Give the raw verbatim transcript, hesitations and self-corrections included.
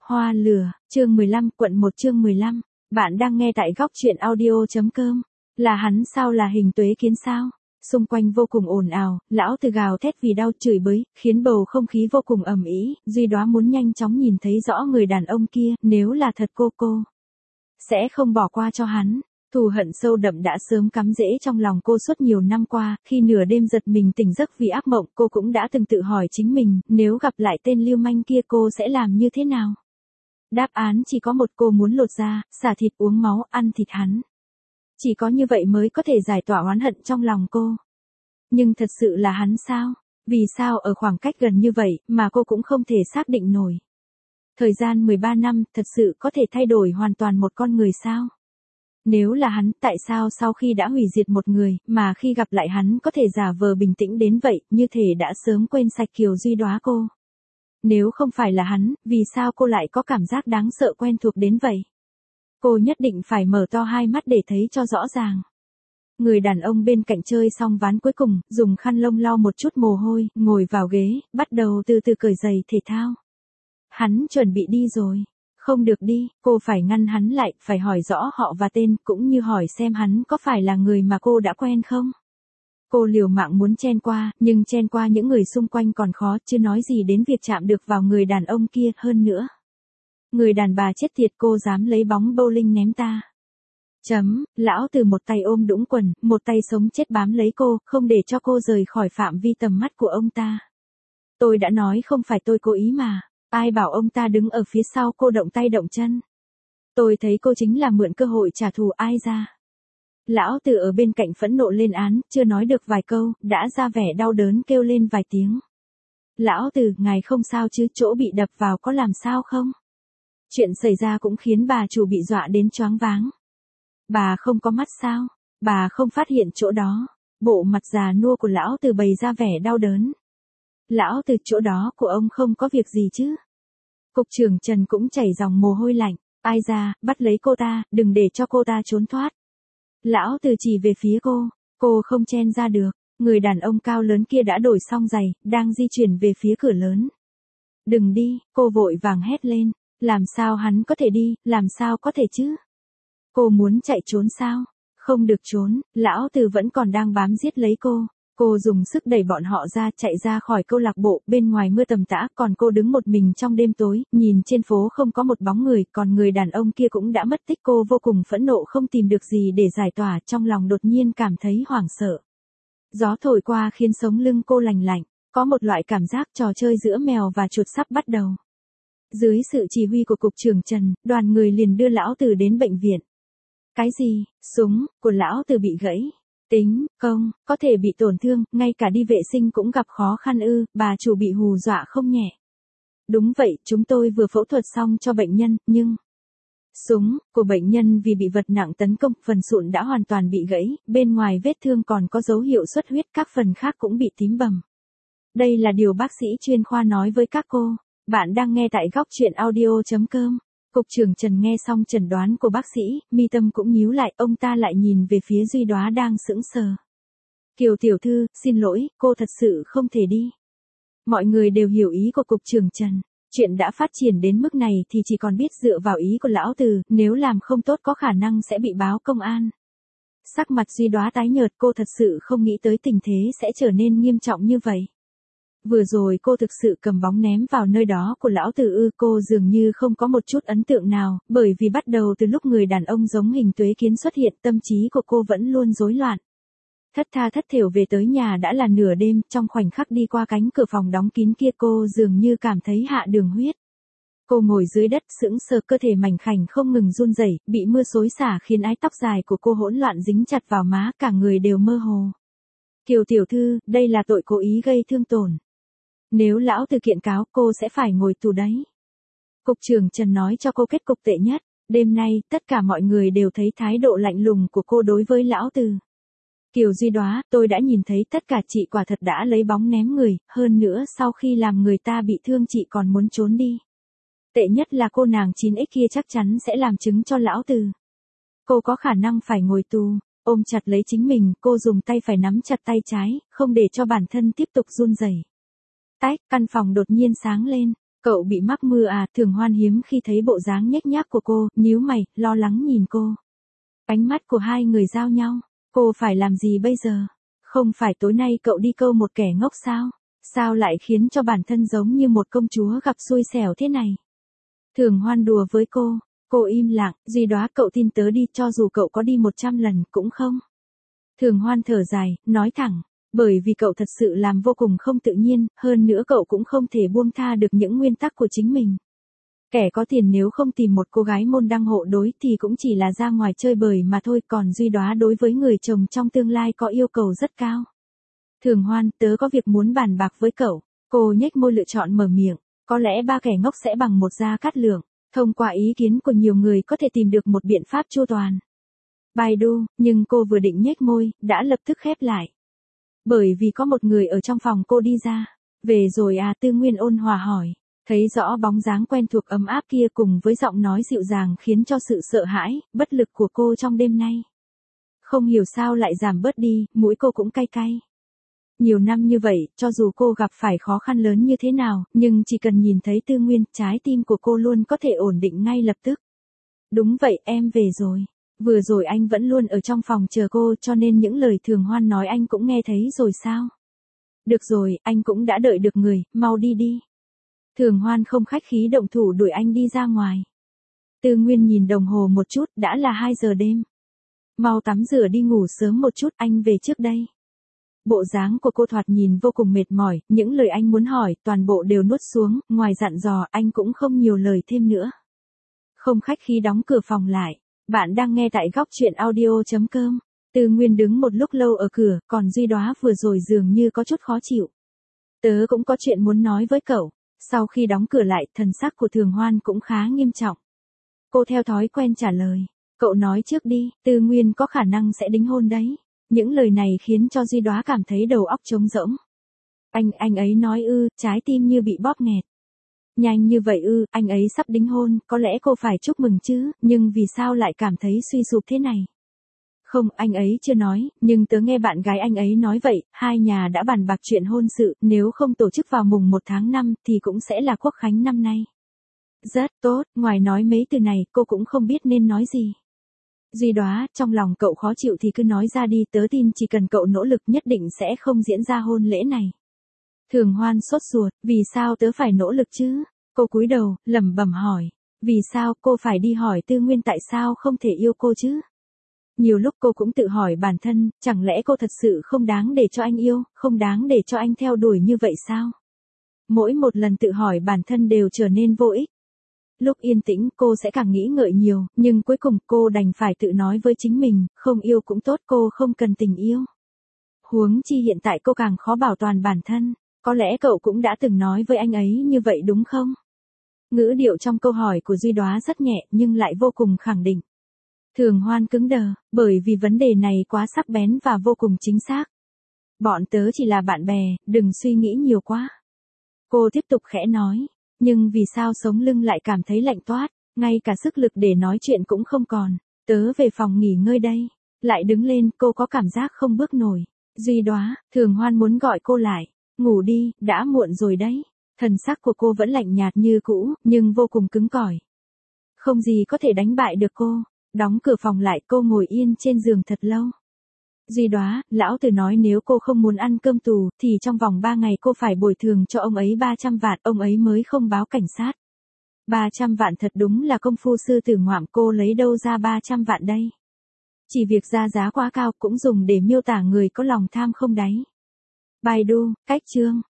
Hoa lửa, chương mười lăm, quận một chương mười lăm. Bạn đang nghe tại góc truyện audio.com. Là hắn sao, là Hình Tuế Kiến sao? Xung quanh vô cùng ồn ào, lão từ gào thét vì đau chửi bới, khiến bầu không khí vô cùng ầm ĩ. Duy Đóa muốn nhanh chóng nhìn thấy rõ người đàn ông kia, nếu là thật cô cô sẽ không bỏ qua cho hắn. Thù hận sâu đậm đã sớm cắm rễ trong lòng cô suốt nhiều năm qua, khi nửa đêm giật mình tỉnh giấc vì ác mộng, cô cũng đã từng tự hỏi chính mình, nếu gặp lại tên lưu manh kia cô sẽ làm như thế nào? Đáp án chỉ có một, cô muốn lột da, xả thịt uống máu, ăn thịt hắn. Chỉ có như vậy mới có thể giải tỏa oán hận trong lòng cô. Nhưng thật sự là hắn sao? Vì sao ở khoảng cách gần như vậy mà cô cũng không thể xác định nổi? Thời gian mười ba năm thật sự có thể thay đổi hoàn toàn một con người sao? Nếu là hắn, tại sao sau khi đã hủy diệt một người, mà khi gặp lại hắn có thể giả vờ bình tĩnh đến vậy, như thể đã sớm quên sạch Kiều Duy Đóa cô? Nếu không phải là hắn, vì sao cô lại có cảm giác đáng sợ quen thuộc đến vậy? Cô nhất định phải mở to hai mắt để thấy cho rõ ràng. Người đàn ông bên cạnh chơi xong ván cuối cùng, dùng khăn lông lau một chút mồ hôi, ngồi vào ghế, bắt đầu từ từ cởi giày thể thao. Hắn chuẩn bị đi rồi. Không được đi, cô phải ngăn hắn lại, phải hỏi rõ họ và tên, cũng như hỏi xem hắn có phải là người mà cô đã quen không. Cô liều mạng muốn chen qua, nhưng chen qua những người xung quanh còn khó, chứ nói gì đến việc chạm được vào người đàn ông kia, hơn nữa. Người đàn bà chết tiệt, cô dám lấy bóng bowling ném ta. Chấm, lão từ một tay ôm đũng quần, một tay sống chết bám lấy cô, không để cho cô rời khỏi phạm vi tầm mắt của ông ta. Tôi đã nói không phải tôi cố ý mà. Ai bảo ông ta đứng ở phía sau cô động tay động chân. Tôi thấy cô chính là mượn cơ hội trả thù, ai ra. Lão Từ ở bên cạnh phẫn nộ lên án, chưa nói được vài câu, đã ra vẻ đau đớn kêu lên vài tiếng. Lão Từ, ngài không sao chứ, chỗ bị đập vào có làm sao không? Chuyện xảy ra cũng khiến bà chủ bị dọa đến choáng váng. Bà không có mắt sao? Bà không phát hiện chỗ đó. Bộ mặt già nua của lão Từ bày ra vẻ đau đớn. Lão Từ, chỗ đó của ông không có việc gì chứ? Cục trưởng Trần cũng chảy dòng mồ hôi lạnh. Ai ra, bắt lấy cô ta, đừng để cho cô ta trốn thoát. Lão Từ chỉ về phía cô, cô không chen ra được. Người đàn ông cao lớn kia đã đổi xong giày, đang di chuyển về phía cửa lớn. Đừng đi, cô vội vàng hét lên. Làm sao hắn có thể đi, làm sao có thể chứ? Cô muốn chạy trốn sao? Không được trốn, lão Từ vẫn còn đang bám giết lấy cô. Cô dùng sức đẩy bọn họ ra, chạy ra khỏi câu lạc bộ, bên ngoài mưa tầm tã, còn cô đứng một mình trong đêm tối, nhìn trên phố không có một bóng người, còn người đàn ông kia cũng đã mất tích. Cô vô cùng phẫn nộ, không tìm được gì để giải tỏa, trong lòng đột nhiên cảm thấy hoảng sợ. Gió thổi qua khiến sống lưng cô lành lạnh, có một loại cảm giác trò chơi giữa mèo và chuột sắp bắt đầu. Dưới sự chỉ huy của cục trưởng Trần, đoàn người liền đưa lão Từ đến bệnh viện. Cái gì? Súng của lão Từ bị gãy. Tính, công, có thể bị tổn thương, ngay cả đi vệ sinh cũng gặp khó khăn ư, bà chủ bị hù dọa không nhẹ. Đúng vậy, chúng tôi vừa phẫu thuật xong cho bệnh nhân, nhưng... Súng của bệnh nhân vì bị vật nặng tấn công, phần sụn đã hoàn toàn bị gãy, bên ngoài vết thương còn có dấu hiệu xuất huyết, các phần khác cũng bị tím bầm. Đây là điều bác sĩ chuyên khoa nói với các cô. Bạn đang nghe tại góc truyện audio.com. Cục trưởng Trần nghe xong chẩn đoán của bác sĩ, mi tâm cũng nhíu lại, ông ta lại nhìn về phía Duy Đóa đang sững sờ. Kiều tiểu thư, xin lỗi, cô thật sự không thể đi. Mọi người đều hiểu ý của cục trưởng Trần. Chuyện đã phát triển đến mức này thì chỉ còn biết dựa vào ý của lão Từ, nếu làm không tốt có khả năng sẽ bị báo công an. Sắc mặt Duy Đóa tái nhợt, cô thật sự không nghĩ tới tình thế sẽ trở nên nghiêm trọng như vậy. Vừa rồi cô thực sự cầm bóng ném vào nơi đó của lão Từ ư? Cô dường như không có một chút ấn tượng nào, bởi vì bắt đầu từ lúc người đàn ông giống Hình Tuế Kiến xuất hiện, tâm trí của cô vẫn luôn rối loạn. Thất tha thất thểu về tới nhà đã là nửa đêm, trong khoảnh khắc đi qua cánh cửa phòng đóng kín kia cô dường như cảm thấy hạ đường huyết. Cô ngồi dưới đất sững sờ, cơ thể mảnh khảnh không ngừng run rẩy, bị mưa xối xả khiến ái tóc dài của cô hỗn loạn dính chặt vào má, cả người đều mơ hồ. Kiều tiểu thư, đây là tội cố ý gây thương tổn. Nếu lão Từ kiện cáo, cô sẽ phải ngồi tù đấy. Cục trưởng Trần nói cho cô kết cục tệ nhất. Đêm nay, tất cả mọi người đều thấy thái độ lạnh lùng của cô đối với lão Từ. Kiều Duy Đóa, tôi đã nhìn thấy tất cả, chị quả thật đã lấy bóng ném người, hơn nữa sau khi làm người ta bị thương chị còn muốn trốn đi. Tệ nhất là cô nàng chín x kia chắc chắn sẽ làm chứng cho lão Từ. Cô có khả năng phải ngồi tù. Ôm chặt lấy chính mình, cô dùng tay phải nắm chặt tay trái, không để cho bản thân tiếp tục run rẩy. Tách, căn phòng đột nhiên sáng lên. Cậu bị mắc mưa à? Thường Hoan hiếm khi thấy bộ dáng nhếch nhác của cô, nhíu mày, lo lắng nhìn cô. Ánh mắt của hai người giao nhau. Cô phải làm gì bây giờ? Không phải tối nay cậu đi câu một kẻ ngốc sao? Sao lại khiến cho bản thân giống như một công chúa gặp xui xẻo thế này? Thường Hoan đùa với cô. Cô im lặng, Duy Đóa cậu tin tớ đi, cho dù cậu có đi một trăm lần cũng không. Thường Hoan thở dài, nói thẳng. Bởi vì cậu thật sự làm vô cùng không tự nhiên, hơn nữa cậu cũng không thể buông tha được những nguyên tắc của chính mình. Kẻ có tiền nếu không tìm một cô gái môn đăng hộ đối thì cũng chỉ là ra ngoài chơi bời mà thôi, còn Duy Đóa đối với người chồng trong tương lai có yêu cầu rất cao. Thường Hoan, tớ có việc muốn bàn bạc với cậu. Cô nhếch môi lựa chọn mở miệng. Có lẽ ba kẻ ngốc sẽ bằng một Gia Cát Lượng. Thông qua ý kiến của nhiều người có thể tìm được một biện pháp chu toàn. Baidu, nhưng cô vừa định nhếch môi, đã lập tức khép lại. Bởi vì có một người ở trong phòng cô đi ra. Về rồi à? Tư Nguyên ôn hòa hỏi. Thấy rõ bóng dáng quen thuộc ấm áp kia cùng với giọng nói dịu dàng khiến cho sự sợ hãi, bất lực của cô trong đêm nay. Không hiểu sao lại giảm bớt đi, mũi cô cũng cay cay. Nhiều năm như vậy, cho dù cô gặp phải khó khăn lớn như thế nào, nhưng chỉ cần nhìn thấy Tư Nguyên, trái tim của cô luôn có thể ổn định ngay lập tức. Đúng vậy, em về rồi. Vừa rồi anh vẫn luôn ở trong phòng chờ cô, cho nên những lời Thường Hoan nói anh cũng nghe thấy rồi sao? Được rồi, anh cũng đã đợi được người, mau đi đi. Thường Hoan không khách khí động thủ đuổi anh đi ra ngoài. Tư Nguyên nhìn đồng hồ một chút, đã là hai giờ đêm. Mau tắm rửa đi ngủ sớm một chút, anh về trước đây. Bộ dáng của cô thoạt nhìn vô cùng mệt mỏi, những lời anh muốn hỏi, toàn bộ đều nuốt xuống, ngoài dặn dò, anh cũng không nhiều lời thêm nữa. Không khách khí đóng cửa phòng lại. Bạn đang nghe tại góc truyện audio chấm com. Tư Nguyên đứng một lúc lâu ở cửa, còn Duy Đóa vừa rồi dường như có chút khó chịu. Tớ cũng có chuyện muốn nói với cậu. Sau khi đóng cửa lại, thần sắc của Thường Hoan cũng khá nghiêm trọng. Cô theo thói quen trả lời. Cậu nói trước đi, Tư Nguyên có khả năng sẽ đính hôn đấy. Những lời này khiến cho Duy Đóa cảm thấy đầu óc trống rỗng. Anh, anh ấy nói ư, trái tim như bị bóp nghẹt. Nhanh như vậy ư, anh ấy sắp đính hôn, có lẽ cô phải chúc mừng chứ, nhưng vì sao lại cảm thấy suy sụp thế này? Không, anh ấy chưa nói, nhưng tớ nghe bạn gái anh ấy nói vậy, hai nhà đã bàn bạc chuyện hôn sự, nếu không tổ chức vào mùng một tháng năm thì cũng sẽ là quốc khánh năm nay. Rất tốt, ngoài nói mấy từ này, cô cũng không biết nên nói gì. Duy Đóa, trong lòng cậu khó chịu thì cứ nói ra đi, tớ tin chỉ cần cậu nỗ lực nhất định sẽ không diễn ra hôn lễ này. Thường Hoan sốt ruột, vì sao tớ phải nỗ lực chứ? Cô cúi đầu, lẩm bẩm hỏi. Vì sao cô phải đi hỏi Tư Nguyên tại sao không thể yêu cô chứ? Nhiều lúc cô cũng tự hỏi bản thân, chẳng lẽ cô thật sự không đáng để cho anh yêu, không đáng để cho anh theo đuổi như vậy sao? Mỗi một lần tự hỏi bản thân đều trở nên vô ích. Lúc yên tĩnh cô sẽ càng nghĩ ngợi nhiều, nhưng cuối cùng cô đành phải tự nói với chính mình, không yêu cũng tốt, cô không cần tình yêu. Huống chi hiện tại cô càng khó bảo toàn bản thân, có lẽ cậu cũng đã từng nói với anh ấy như vậy đúng không? Ngữ điệu trong câu hỏi của Duy Đóa rất nhẹ nhưng lại vô cùng khẳng định. Thường Hoan cứng đờ, bởi vì vấn đề này quá sắc bén và vô cùng chính xác. Bọn tớ chỉ là bạn bè, đừng suy nghĩ nhiều quá. Cô tiếp tục khẽ nói, nhưng vì sao sống lưng lại cảm thấy lạnh toát, ngay cả sức lực để nói chuyện cũng không còn. Tớ về phòng nghỉ ngơi đây. Lại đứng lên, cô có cảm giác không bước nổi. Duy Đóa, Thường Hoan muốn gọi cô lại. Ngủ đi, đã muộn rồi đấy. Thần sắc của cô vẫn lạnh nhạt như cũ, nhưng vô cùng cứng cỏi. Không gì có thể đánh bại được cô. Đóng cửa phòng lại, cô ngồi yên trên giường thật lâu. Duy Đóa, lão tử nói nếu cô không muốn ăn cơm tù, thì trong vòng ba ngày cô phải bồi thường cho ông ấy ba trăm vạn, ông ấy mới không báo cảnh sát. ba trăm vạn thật đúng là công phu sư tử ngoạm, cô lấy đâu ra ba trăm vạn đây? Chỉ việc ra giá quá cao cũng dùng để miêu tả người có lòng tham không đáy. Baidu, cách chương.